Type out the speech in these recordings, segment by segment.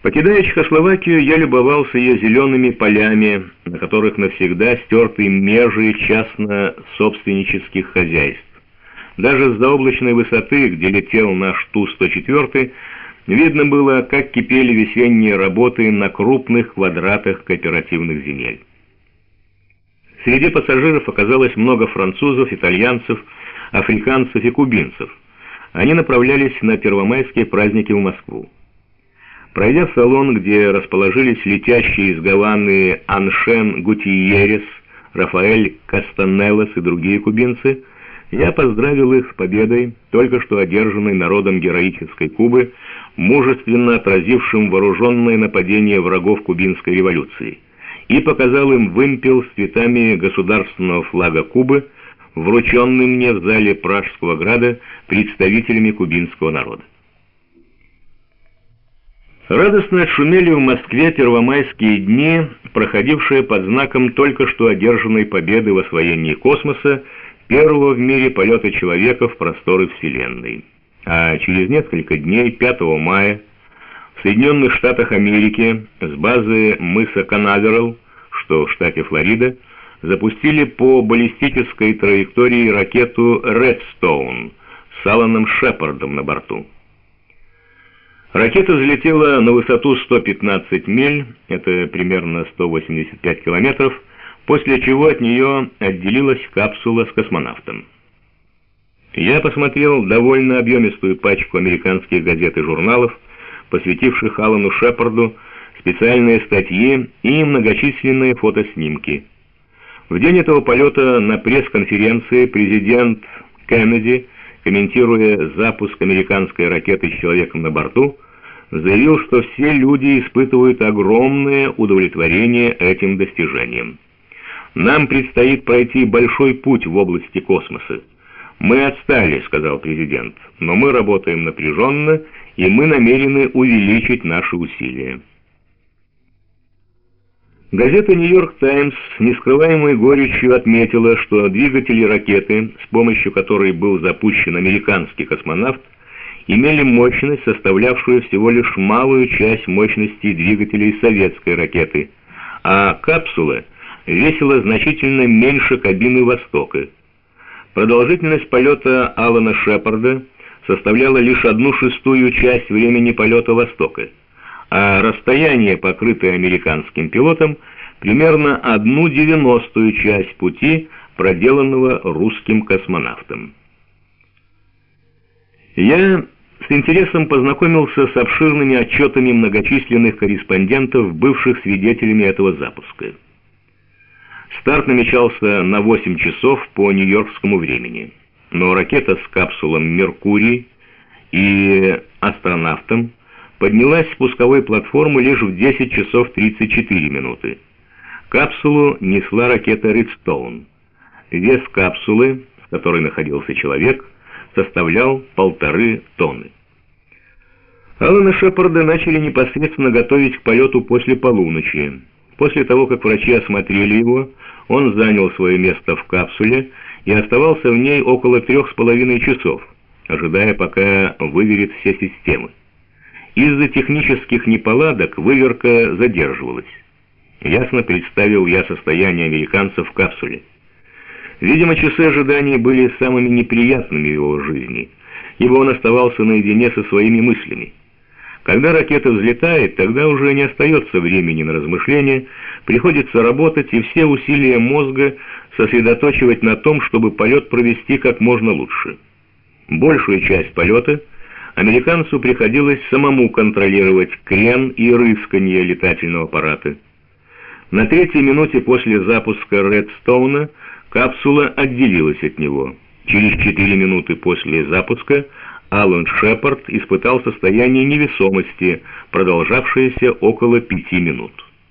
Покидая Чехословакию, я любовался ее зелеными полями, на которых навсегда стерты межи частно-собственнических хозяйств. Даже с заоблачной высоты, где летел наш Ту-104, видно было, как кипели весенние работы на крупных квадратах кооперативных земель. Среди пассажиров оказалось много французов, итальянцев, африканцев и кубинцев. Они направлялись на первомайские праздники в Москву. Пройдя в салон, где расположились летящие из Гаваны Аншен Гутиеррес, Рафаэль Кастанелос и другие кубинцы, я поздравил их с победой, только что одержанной народом героической Кубы, мужественно отразившим вооруженное нападение врагов кубинской революции, и показал им вымпел с цветами государственного флага Кубы, врученный мне в зале Пражского града представителями кубинского народа. Радостно отшумели в Москве первомайские дни, проходившие под знаком только что одержанной победы в освоении космоса, первого в мире полета человека в просторы Вселенной. А через несколько дней, 5 мая, в Соединенных Штатах Америки с базы мыса Канаверал, что в штате Флорида, запустили по баллистической траектории ракету «Редстоун» с Аланом Шепардом на борту. Ракета взлетела на высоту 115 миль, это примерно 185 километров, после чего от нее отделилась капсула с космонавтом. Я посмотрел довольно объемистую пачку американских газет и журналов, посвятивших Алану Шепарду специальные статьи и многочисленные фотоснимки. В день этого полета на пресс-конференции президент Кеннеди, комментируя запуск американской ракеты с человеком на борту, заявил, что все люди испытывают огромное удовлетворение этим достижением. «Нам предстоит пройти большой путь в области космоса. Мы отстали», — сказал президент, — «но мы работаем напряженно, и мы намерены увеличить наши усилия». Газета «Нью-Йорк Таймс» с нескрываемой горечью отметила, что двигатели ракеты, с помощью которой был запущен американский космонавт, имели мощность, составлявшую всего лишь малую часть мощности двигателей советской ракеты, а капсула весила значительно меньше кабины «Востока». Продолжительность полета Алана Шепарда составляла лишь 1/6 часть времени полета «Востока», а расстояние, покрытое американским пилотом, примерно 1/90 часть пути, проделанного русским космонавтом. Я с интересом познакомился с обширными отчетами многочисленных корреспондентов, бывших свидетелями этого запуска. Старт намечался на 8 часов по нью-йоркскому времени, но ракета с капсулом «Меркурий» и астронавтом поднялась с пусковой платформы лишь в 10 часов 34 минуты. Капсулу несла ракета «Редстоун». Вес капсулы, в которой находился человек, составлял 1,5 тонны. Алана Шепарда начали непосредственно готовить к полету после полуночи. После того, как врачи осмотрели его, он занял свое место в капсуле и оставался в ней около 3,5 часов, ожидая, пока выверит все системы. Из-за технических неполадок выверка задерживалась. Ясно представил я состояние американцев в капсуле. Видимо, часы ожидания были самыми неприятными в его жизни, ибо он оставался наедине со своими мыслями. Когда ракета взлетает, тогда уже не остается времени на размышления, приходится работать и все усилия мозга сосредоточивать на том, чтобы полет провести как можно лучше. Большую часть полета американцу приходилось самому контролировать крен и рысканье летательного аппарата. На 3-й минуте после запуска «Редстоуна» капсула отделилась от него. Через 4 минуты после запуска Алан Шепард испытал состояние невесомости, продолжавшееся около 5 минут.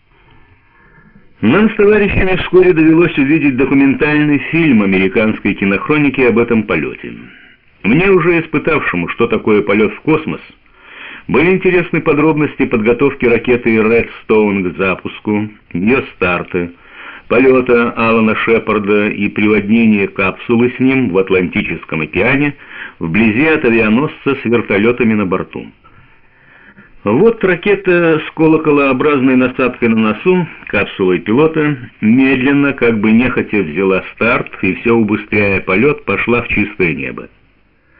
Нам с товарищами вскоре довелось увидеть документальный фильм американской кинохроники об этом полете. Мне, уже испытавшему, что такое полет в космос, были интересны подробности подготовки ракеты «Редстоун» к запуску, ее старта, полета Алана Шепарда и приводнения капсулы с ним в Атлантическом океане вблизи от авианосца с вертолетами на борту. Вот ракета с колоколообразной насадкой на носу, капсулой пилота, медленно, как бы нехотя взяла старт и, все убыстряя полет, пошла в чистое небо.